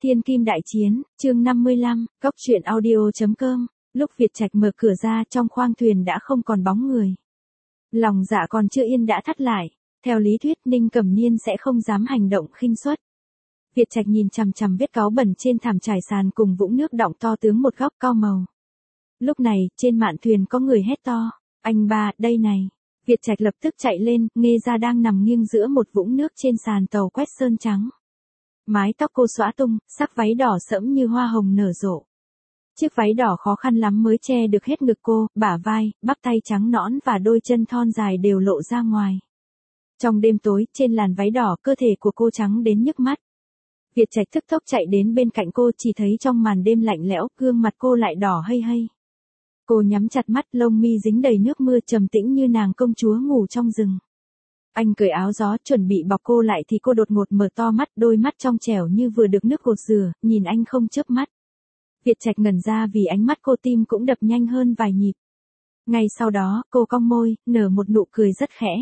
Thiên Kim Đại Chiến, chương 55, Góc truyện audio.com. Lúc Việt Trạch mở cửa ra, trong khoang thuyền đã không còn bóng người. Lòng dạ còn chưa yên đã thắt lại. Theo lý thuyết Ninh Cẩm Niên sẽ không dám hành động khinh suất. Việt Trạch nhìn chằm chằm vết cáu bẩn trên thảm trải sàn cùng vũng nước đọng to tướng một góc cau màu. Lúc này, trên mạn thuyền có người hét to, anh ba, đây này. Việt Trạch lập tức chạy lên, Nghê Gia đang nằm nghiêng giữa một vũng nước trên sàn tàu quét sơn trắng. Mái tóc cô xõa tung, sắc váy đỏ sẫm như hoa hồng nở rộ. Chiếc váy đỏ khó khăn lắm mới che được hết ngực cô, bả vai, bắp tay trắng nõn và đôi chân thon dài đều lộ ra ngoài. Trong đêm tối, trên làn váy đỏ, cơ thể của cô trắng đến nhức mắt. Việt Trạch thức tốc chạy đến bên cạnh cô, chỉ thấy trong màn đêm lạnh lẽo, gương mặt cô lại đỏ hây hây. Cô nhắm chặt mắt, lông mi dính đầy nước mưa, trầm tĩnh như nàng công chúa ngủ trong rừng. Anh cởi áo gió chuẩn bị bọc cô lại thì cô đột ngột mở to mắt, đôi mắt trong trẻo như vừa được nước gột rửa, nhìn anh không chớp mắt. Việt Trạch ngẩn ra vì ánh mắt cô, tim cũng đập nhanh hơn vài nhịp. Ngay sau đó, cô cong môi, nở một nụ cười rất khẽ.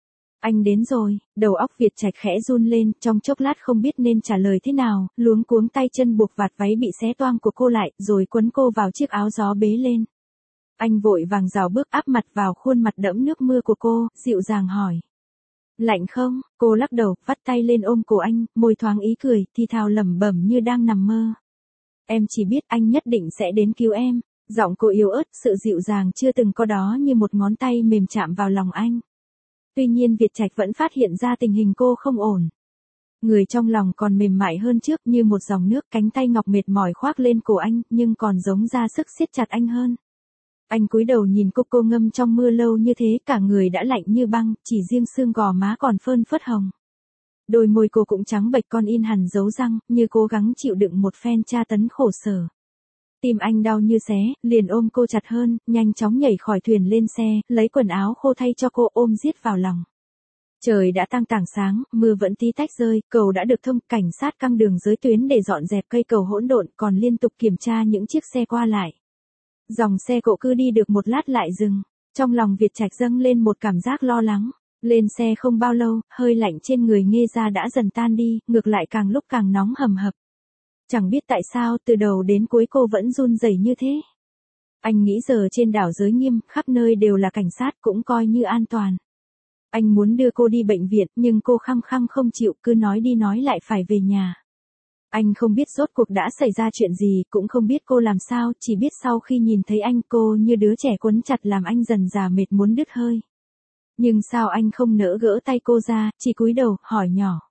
Anh đến rồi, đầu óc Việt Trạch khẽ run lên, trong chốc lát không biết nên trả lời thế nào, luống cuống tay chân buộc vạt váy bị xé toang của cô lại, rồi quấn cô vào chiếc áo gió bế lên. Anh vội vàng rào bước áp mặt vào khuôn mặt đẫm nước mưa của cô, dịu dàng hỏi. Lạnh không? Cô lắc đầu, vắt tay lên ôm cổ anh, môi thoáng ý cười, thì thào lẩm bẩm như đang nằm mơ. Em chỉ biết anh nhất định sẽ đến cứu em. Giọng cô yếu ớt, sự dịu dàng chưa từng có đó như một ngón tay mềm chạm vào lòng anh. Tuy nhiên Việt Trạch vẫn phát hiện ra tình hình cô không ổn. Người trong lòng còn mềm mại hơn trước như một dòng nước, cánh tay ngọc mệt mỏi khoác lên cổ anh, nhưng còn giống ra sức siết chặt anh hơn. Anh cúi đầu nhìn cô ngâm trong mưa lâu như thế, cả người đã lạnh như băng, chỉ riêng xương gò má còn phơn phớt hồng. Đôi môi cô cũng trắng bệch con in hẳn dấu răng, như cố gắng chịu đựng một phen tra tấn khổ sở. Tim anh đau như xé, liền ôm cô chặt hơn, nhanh chóng nhảy khỏi thuyền lên xe, lấy quần áo khô thay cho cô, ôm giết vào lòng. Trời đã tăng tảng sáng, mưa vẫn tí tách rơi, cầu đã được thông, cảnh sát căng đường giới tuyến để dọn dẹp cây cầu hỗn độn, còn liên tục kiểm tra những chiếc xe qua lại. Dòng xe cộ cứ đi được một lát lại dừng. Trong lòng Việt Trạch dâng lên một cảm giác lo lắng. Lên xe không bao lâu, hơi lạnh trên người Nghê Gia đã dần tan đi, ngược lại càng lúc càng nóng hầm hập. Chẳng biết tại sao, từ đầu đến cuối cô vẫn run rẩy như thế. Anh nghĩ giờ trên đảo Giới Nghiêm, khắp nơi đều là cảnh sát, cũng coi như an toàn. Anh muốn đưa cô đi bệnh viện, nhưng cô khăng khăng không chịu, cứ nói đi nói lại phải về nhà. Anh không biết rốt cuộc đã xảy ra chuyện gì, cũng không biết cô làm sao, chỉ biết sau khi nhìn thấy anh, cô như đứa trẻ quấn chặt làm anh dần dà mệt muốn đứt hơi. Nhưng sao anh không nỡ gỡ tay cô ra, chỉ cúi đầu, hỏi nhỏ.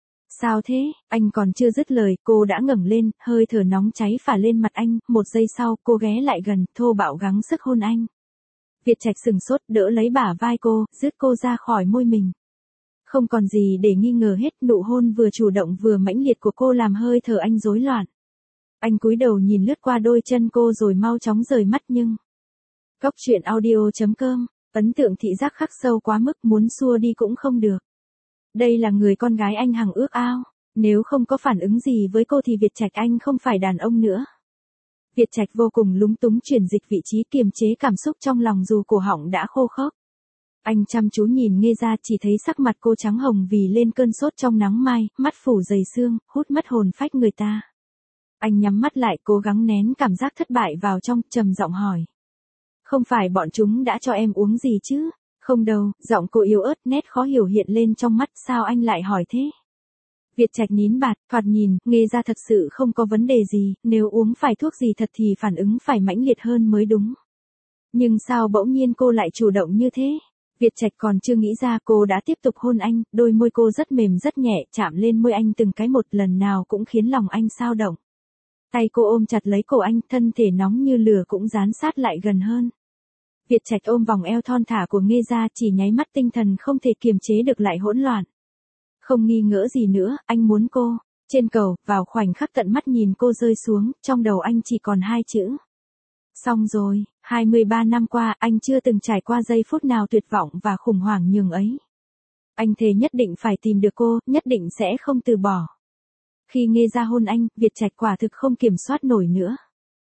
Sao thế? Anh còn chưa dứt lời, cô đã ngẩng lên, hơi thở nóng cháy phả lên mặt anh, một giây sau, cô ghé lại gần, thô bạo gắng sức hôn anh. Việt Trạch sừng sốt, đỡ lấy bả vai cô, dứt cô ra khỏi môi mình. Không còn gì để nghi ngờ hết, nụ hôn vừa chủ động vừa mãnh liệt của cô làm hơi thở anh rối loạn. Anh cúi đầu nhìn lướt qua đôi chân cô rồi mau chóng rời mắt nhưng. Góc truyện audio.com, ấn tượng thị giác khắc sâu quá mức, muốn xua đi cũng không được. Đây là người con gái anh hằng ước ao, nếu không có phản ứng gì với cô thì Việt Trạch anh không phải đàn ông nữa. Việt Trạch vô cùng lúng túng chuyển dịch vị trí, kiềm chế cảm xúc trong lòng dù cổ họng đã khô khốc. Anh chăm chú nhìn Nghê Gia, chỉ thấy sắc mặt cô trắng hồng vì lên cơn sốt trong nắng mai, mắt phủ dày sương, hút mất hồn phách người ta. Anh nhắm mắt lại, cố gắng nén cảm giác thất bại vào trong, trầm giọng hỏi. Không phải bọn chúng đã cho em uống gì chứ? Không đâu, giọng cô yếu ớt, nét khó hiểu hiện lên trong mắt, sao anh lại hỏi thế? Việt Trạch nín bạt, thoạt nhìn, Nghê Gia thật sự không có vấn đề gì, nếu uống phải thuốc gì thật thì phản ứng phải mãnh liệt hơn mới đúng. Nhưng sao bỗng nhiên cô lại chủ động như thế? Việt Trạch còn chưa nghĩ ra, cô đã tiếp tục hôn anh, đôi môi cô rất mềm rất nhẹ, chạm lên môi anh từng cái một, lần nào cũng khiến lòng anh xao động. Tay cô ôm chặt lấy cổ anh, thân thể nóng như lửa cũng dán sát lại gần hơn. Việt Trạch ôm vòng eo thon thả của Nghê Gia, chỉ nháy mắt tinh thần không thể kiềm chế được lại hỗn loạn. Không nghi ngỡ gì nữa, anh muốn cô. Trên cầu, vào khoảnh khắc tận mắt nhìn cô rơi xuống, trong đầu anh chỉ còn hai chữ. Xong rồi, 23 năm qua, anh chưa từng trải qua giây phút nào tuyệt vọng và khủng hoảng nhường ấy. Anh thề nhất định phải tìm được cô, nhất định sẽ không từ bỏ. Khi Nghê Gia hôn anh, Việt Trạch quả thực không kiểm soát nổi nữa.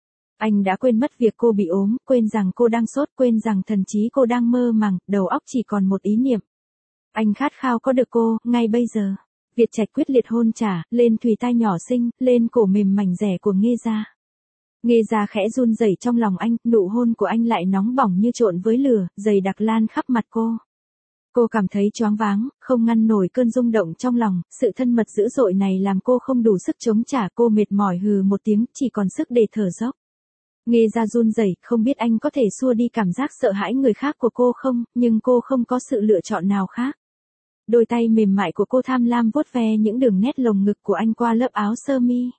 Anh đã quên mất việc cô bị ốm, quên rằng cô đang sốt, quên rằng thần trí cô đang mơ màng, đầu óc chỉ còn một ý niệm. Anh khát khao có được cô, ngay bây giờ. Việt Trạch quyết liệt hôn trả, lên thùy tai nhỏ xinh, lên cổ mềm mảnh rẻ của Nghê Gia. Nghê Gia khẽ run rẩy trong lòng anh, nụ hôn của anh lại nóng bỏng như trộn với lửa, dày đặc lan khắp mặt cô. Cô cảm thấy choáng váng, không ngăn nổi cơn rung động trong lòng, sự thân mật dữ dội này làm cô không đủ sức chống trả, cô mệt mỏi hừ một tiếng, chỉ còn sức để thở dốc. Nghê Gia run rẩy, không biết anh có thể xua đi cảm giác sợ hãi người khác của cô không, nhưng cô không có sự lựa chọn nào khác. Đôi tay mềm mại của cô tham lam vuốt ve những đường nét lồng ngực của anh qua lớp áo sơ mi.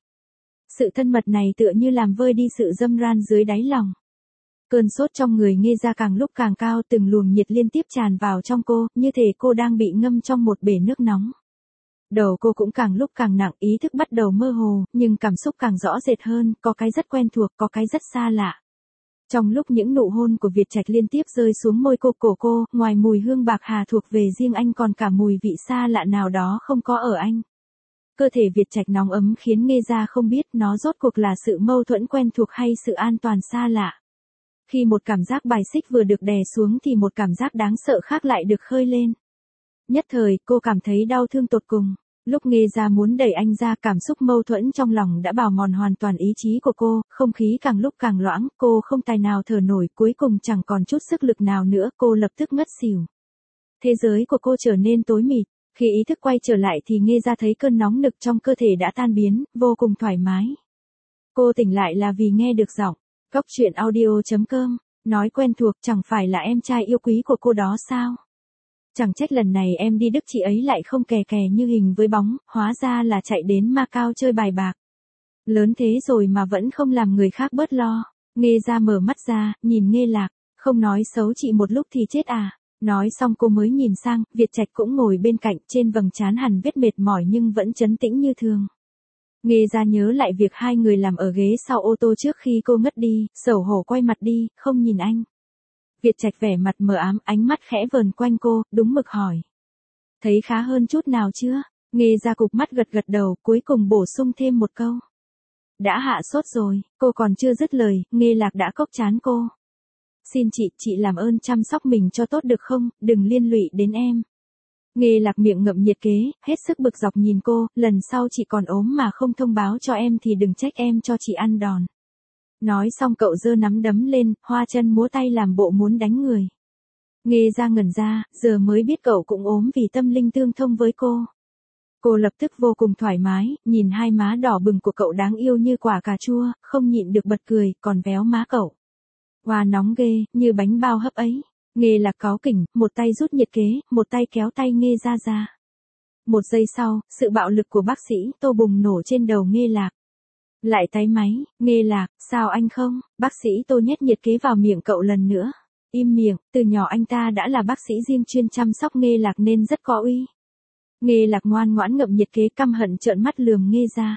Sự thân mật này tựa như làm vơi đi sự dâm ran dưới đáy lòng. Cơn sốt trong người Nghê Gia càng lúc càng cao, từng luồng nhiệt liên tiếp tràn vào trong cô, như thể cô đang bị ngâm trong một bể nước nóng. Đầu cô cũng càng lúc càng nặng, ý thức bắt đầu mơ hồ, nhưng cảm xúc càng rõ rệt hơn, có cái rất quen thuộc, có cái rất xa lạ. Trong lúc những nụ hôn của Việt Trạch liên tiếp rơi xuống môi cô, cổ cô, ngoài mùi hương bạc hà thuộc về riêng anh còn cả mùi vị xa lạ nào đó không có ở anh. Cơ thể Việt Trạch nóng ấm khiến Nghê Gia không biết nó rốt cuộc là sự mâu thuẫn quen thuộc hay sự an toàn xa lạ. Khi một cảm giác bài xích vừa được đè xuống thì một cảm giác đáng sợ khác lại được khơi lên. Nhất thời, cô cảm thấy đau thương tột cùng. Lúc Nghê Gia muốn đẩy anh ra, cảm xúc mâu thuẫn trong lòng đã bào mòn hoàn toàn ý chí của cô, không khí càng lúc càng loãng, cô không tài nào thở nổi, cuối cùng chẳng còn chút sức lực nào nữa, cô lập tức ngất xỉu. Thế giới của cô trở nên tối mịt, khi ý thức quay trở lại thì Nghê Gia thấy cơn nóng nực trong cơ thể đã tan biến, vô cùng thoải mái. Cô tỉnh lại là vì nghe được giọng. Góc truyện audio.com, nói quen thuộc, chẳng phải là em trai yêu quý của cô đó sao? Chẳng trách lần này em đi Đức chị ấy lại không kè kè như hình với bóng, hóa ra là chạy đến Macau chơi bài bạc. Lớn thế rồi mà vẫn không làm người khác bớt lo. Nghê Gia mở mắt ra, nhìn Nghê Lạc, không nói xấu chị một lúc thì chết à. Nói xong cô mới nhìn sang, Việt Trạch cũng ngồi bên cạnh, trên vầng trán hằn vết mệt mỏi nhưng vẫn trấn tĩnh như thường. Nghê Gia nhớ lại việc hai người làm ở ghế sau ô tô trước khi cô ngất đi, xấu hổ quay mặt đi, không nhìn anh. Việt Trạch vẻ mặt mờ ám, ánh mắt khẽ vờn quanh cô, đúng mực hỏi. Thấy khá hơn chút nào chưa? Nghê Gia cụp mắt gật gật đầu, cuối cùng bổ sung thêm một câu. Đã hạ sốt rồi, cô còn chưa dứt lời, Nghê Lạc đã cốc trán cô. Xin chị làm ơn chăm sóc mình cho tốt được không, đừng liên lụy đến em. Nghê Lạc miệng ngậm nhiệt kế, hết sức bực dọc nhìn cô, lần sau chị còn ốm mà không thông báo cho em thì đừng trách em cho chị ăn đòn. Nói xong cậu giơ nắm đấm lên, hoa chân múa tay làm bộ muốn đánh người. Nghê Gia ngẩn ra, giờ mới biết cậu cũng ốm vì tâm linh tương thông với cô. Cô lập tức vô cùng thoải mái, nhìn hai má đỏ bừng của cậu đáng yêu như quả cà chua, không nhịn được bật cười, còn véo má cậu. Hoa nóng ghê, như bánh bao hấp ấy. Nghê Lạc cáu kỉnh, một tay rút nhiệt kế, một tay kéo tay Nghê Gia ra. Một giây sau, sự bạo lực của bác sĩ Tô bùng nổ trên đầu Nghê Lạc. Lại tái máy, Nghê Lạc, sao anh không? Bác sĩ Tô nhét nhiệt kế vào miệng cậu lần nữa. Im miệng, từ nhỏ anh ta đã là bác sĩ riêng chuyên chăm sóc Nghê Lạc nên rất có uy. Nghê Lạc ngoan ngoãn ngậm nhiệt kế, căm hận trợn mắt lườm Nghê Gia.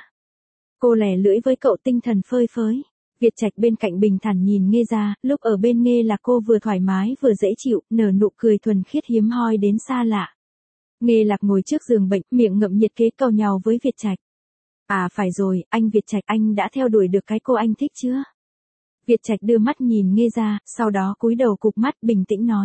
Cô lẻ lưỡi với cậu, tinh thần phơi phới. Việt Trạch bên cạnh bình thản nhìn Nghê Gia, lúc ở bên Nghê Lạc cô vừa thoải mái vừa dễ chịu, nở nụ cười thuần khiết hiếm hoi đến xa lạ. Nghê Lạc ngồi trước giường bệnh, miệng ngậm nhiệt kế càu nhàu với Việt Trạch. À phải rồi, anh Việt Trạch, anh đã theo đuổi được cái cô anh thích chưa? Việt Trạch đưa mắt nhìn Nghê Gia, sau đó cúi đầu cụp mắt bình tĩnh nói.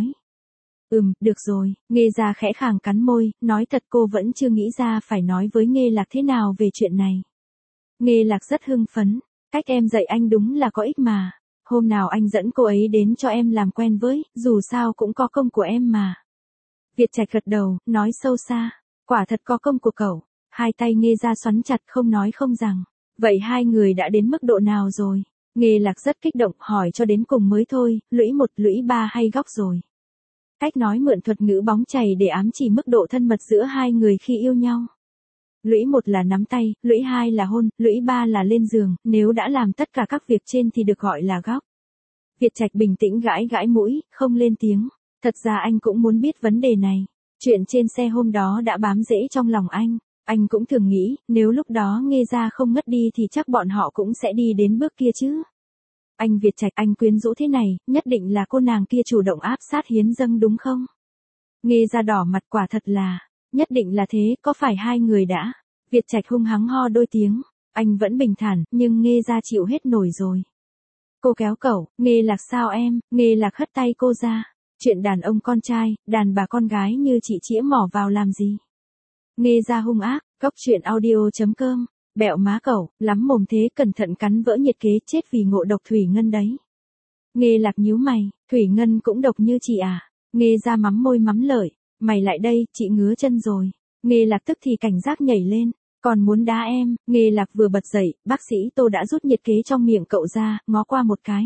Được rồi. Nghê Gia khẽ khàng cắn môi, nói thật cô vẫn chưa nghĩ ra phải nói với Nghê Lạc thế nào về chuyện này. Nghê Lạc rất hưng phấn. Cách em dạy anh đúng là có ích mà. Hôm nào anh dẫn cô ấy đến cho em làm quen với, dù sao cũng có công của em mà. Việt Trạch gật đầu, nói sâu xa. Quả thật có công của cậu. Hai tay Nghê Gia xoắn chặt không nói không rằng. Vậy hai người đã đến mức độ nào rồi? Nghê Lạc rất kích động, hỏi cho đến cùng mới thôi, lũy 1, lũy 3 hay góc rồi. Cách nói mượn thuật ngữ bóng chày để ám chỉ mức độ thân mật giữa hai người khi yêu nhau. Lũy 1 là nắm tay, lũy 2 là hôn, lũy 3 là lên giường, nếu đã làm tất cả các việc trên thì được gọi là góc. Việt Trạch bình tĩnh gãi gãi mũi, không lên tiếng. Thật ra anh cũng muốn biết vấn đề này. Chuyện trên xe hôm đó đã bám rễ trong lòng anh. Anh cũng thường nghĩ, nếu lúc đó Nghê Gia không ngất đi thì chắc bọn họ cũng sẽ đi đến bước kia chứ. Anh Việt Trạch, anh quyến rũ thế này, nhất định là cô nàng kia chủ động áp sát hiến dâng đúng không? Nghê Gia đỏ mặt, quả thật là, nhất định là thế, có phải hai người đã? Việt Trạch hung hăng ho đôi tiếng, anh vẫn bình thản, nhưng Nghê Gia chịu hết nổi rồi. Cô kéo cậu, Nghê Lạc sao em? Nghê Lạc hất tay cô ra. Chuyện đàn ông con trai, đàn bà con gái như chị chĩa mỏ vào làm gì? Nghê Gia hung ác, Cóc truyện audio.com, bẹo má cẩu, lắm mồm thế cẩn thận cắn vỡ nhiệt kế chết vì ngộ độc thủy ngân đấy. Nghê Lạc nhíu mày, thủy ngân cũng độc như chị à? Nghê ra mắm môi mắm lợi, mày lại đây, chị ngứa chân rồi. Nghê Lạc tức thì cảnh giác nhảy lên, còn muốn đá em. Nghê Lạc vừa bật dậy, bác sĩ Tô đã rút nhiệt kế trong miệng cậu ra, ngó qua một cái.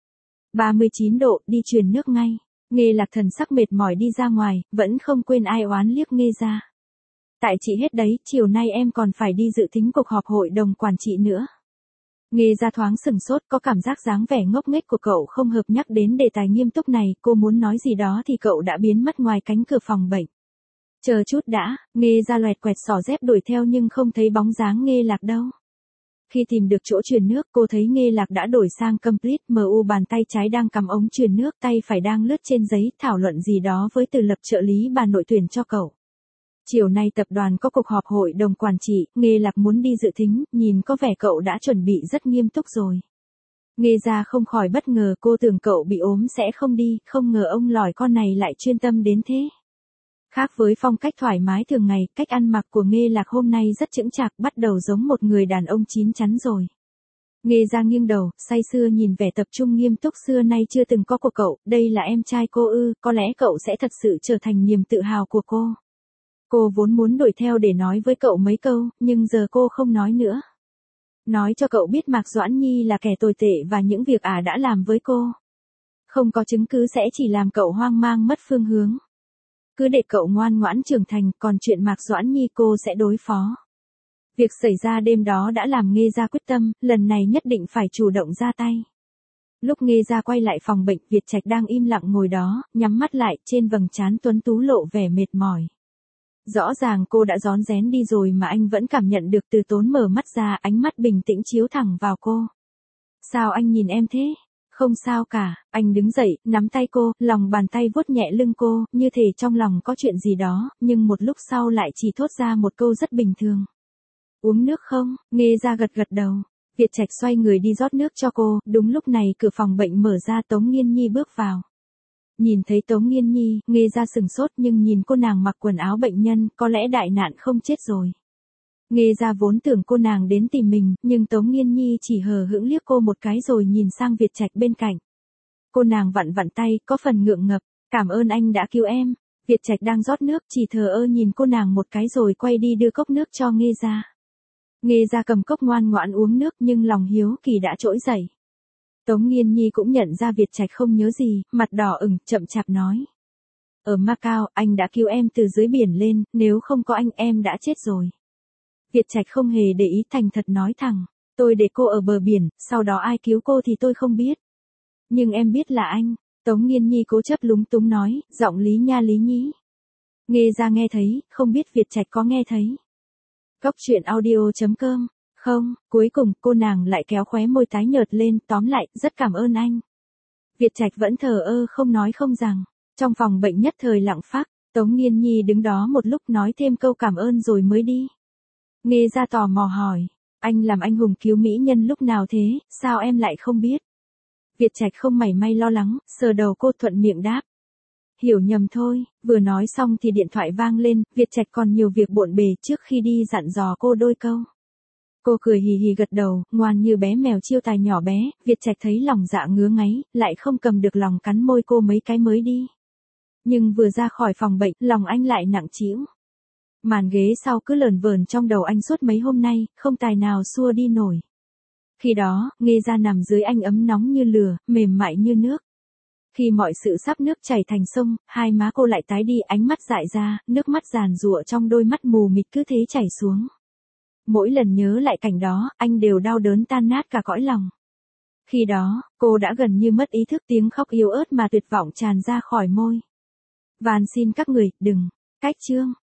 39 độ, đi truyền nước ngay. Nghê Lạc thần sắc mệt mỏi đi ra ngoài, vẫn không quên ai oán liếc Nghê ra. Tại chị hết đấy, chiều nay em còn phải đi dự thính cuộc họp hội đồng quản trị nữa. Nghê ra thoáng sừng sốt, có cảm giác dáng vẻ ngốc nghếch của cậu không hợp nhắc đến đề tài nghiêm túc này, cô muốn nói gì đó thì cậu đã biến mất ngoài cánh cửa phòng bệnh. Chờ chút đã, Nghê ra loẹt quẹt xỏ dép đuổi theo nhưng không thấy bóng dáng Nghê Lạc đâu. Khi tìm được chỗ truyền nước, cô thấy Nghê Lạc đã đổi sang Complete MU, bàn tay trái đang cầm ống truyền nước, tay phải đang lướt trên giấy thảo luận gì đó với Từ Lập, trợ lý bà nội tuyển cho cậu. Chiều nay tập đoàn có cuộc họp hội đồng quản trị, Nghê Lạc muốn đi dự thính, nhìn có vẻ cậu đã chuẩn bị rất nghiêm túc rồi. Nghê ra không khỏi bất ngờ, cô tưởng cậu bị ốm sẽ không đi, không ngờ ông lỏi con này lại chuyên tâm đến thế. Khác với phong cách thoải mái thường ngày, cách ăn mặc của Nghê Lạc hôm nay rất chững chạc, bắt đầu giống một người đàn ông chín chắn rồi. Nghê ra nghiêng đầu, say sưa nhìn vẻ tập trung nghiêm túc xưa nay chưa từng có của cậu, đây là em trai cô ư, có lẽ cậu sẽ thật sự trở thành niềm tự hào của cô. Cô vốn muốn đuổi theo để nói với cậu mấy câu, nhưng giờ cô không nói nữa. Nói cho cậu biết Mạc Doãn Nhi là kẻ tồi tệ và những việc đã làm với cô. Không có chứng cứ sẽ chỉ làm cậu hoang mang mất phương hướng. Cứ để cậu ngoan ngoãn trưởng thành, còn chuyện Mạc Doãn Nhi cô sẽ đối phó. Việc xảy ra đêm đó đã làm Nghê ra quyết tâm, lần này nhất định phải chủ động ra tay. Lúc Nghê ra quay lại phòng bệnh, Việt Trạch đang im lặng ngồi đó, nhắm mắt lại, trên vầng trán tuấn tú lộ vẻ mệt mỏi. Rõ ràng cô đã rón rén đi rồi mà anh vẫn cảm nhận được. Từ Tốn mở mắt ra, ánh mắt bình tĩnh chiếu thẳng vào cô. Sao anh nhìn em thế? Không sao cả, anh đứng dậy, nắm tay cô, lòng bàn tay vuốt nhẹ lưng cô, như thể trong lòng có chuyện gì đó, nhưng một lúc sau lại chỉ thốt ra một câu rất bình thường. Uống nước không? Nghê ra gật gật đầu. Việt Trạch xoay người đi rót nước cho cô, đúng lúc này cửa phòng bệnh mở ra, Tống Nghiên Nhi bước vào. Nhìn thấy Tống Nghiên Nhi, Nghê ra sừng sốt nhưng nhìn cô nàng mặc quần áo bệnh nhân, có lẽ đại nạn không chết rồi. Nghê ra vốn tưởng cô nàng đến tìm mình, nhưng Tống Nghiên Nhi chỉ hờ hững liếc cô một cái rồi nhìn sang Việt Trạch bên cạnh. Cô nàng vặn vặn tay, có phần ngượng ngập, cảm ơn anh đã cứu em. Việt Trạch đang rót nước, chỉ thờ ơ nhìn cô nàng một cái rồi quay đi đưa cốc nước cho Nghê ra. Nghê ra cầm cốc ngoan ngoãn uống nước nhưng lòng hiếu kỳ đã trỗi dậy. Tống Nghiên Nhi cũng nhận ra Việt Trạch không nhớ gì, mặt đỏ ửng, chậm chạp nói. Ở Macau, anh đã cứu em từ dưới biển lên, nếu không có anh em đã chết rồi. Việt Trạch không hề để ý, thành thật nói thẳng. Tôi để cô ở bờ biển, sau đó ai cứu cô thì tôi không biết. Nhưng em biết là anh. Tống Nghiên Nhi cố chấp lúng túng nói, giọng Lý Nha Lý Nhí. Nghê ra nghe thấy, không biết Việt Trạch có nghe thấy. Cóc truyện audio.com. Không, cuối cùng cô nàng lại kéo khóe môi tái nhợt lên, tóm lại, rất cảm ơn anh. Việt Trạch vẫn thờ ơ không nói không rằng. Trong phòng bệnh nhất thời lặng phác, Tống Nghiên Nhi đứng đó một lúc nói thêm câu cảm ơn rồi mới đi. Nghê ra tò mò hỏi, anh làm anh hùng cứu mỹ nhân lúc nào thế, sao em lại không biết? Việt Trạch không mảy may lo lắng, sờ đầu cô thuận miệng đáp. Hiểu nhầm thôi, vừa nói xong thì điện thoại vang lên, Việt Trạch còn nhiều việc bộn bề, trước khi đi dặn dò cô đôi câu. Cô cười hì hì gật đầu, ngoan như bé mèo chiêu tài nhỏ bé, Việt Trạch thấy lòng dạ ngứa ngáy, lại không cầm được lòng cắn môi cô mấy cái mới đi. Nhưng vừa ra khỏi phòng bệnh, lòng anh lại nặng trĩu. Màn ghế sau cứ lờn vờn trong đầu anh suốt mấy hôm nay, không tài nào xua đi nổi. Khi đó, Nghê ra nằm dưới anh ấm nóng như lửa, mềm mại như nước. Khi mọi sự sắp nước chảy thành sông, hai má cô lại tái đi, ánh mắt dại ra, nước mắt giàn giụa trong đôi mắt mù mịt cứ thế chảy xuống. Mỗi lần nhớ lại cảnh đó, anh đều đau đớn tan nát cả cõi lòng. Khi đó, cô đã gần như mất ý thức, tiếng khóc yếu ớt mà tuyệt vọng tràn ra khỏi môi. Van xin các người, đừng. Cách chương.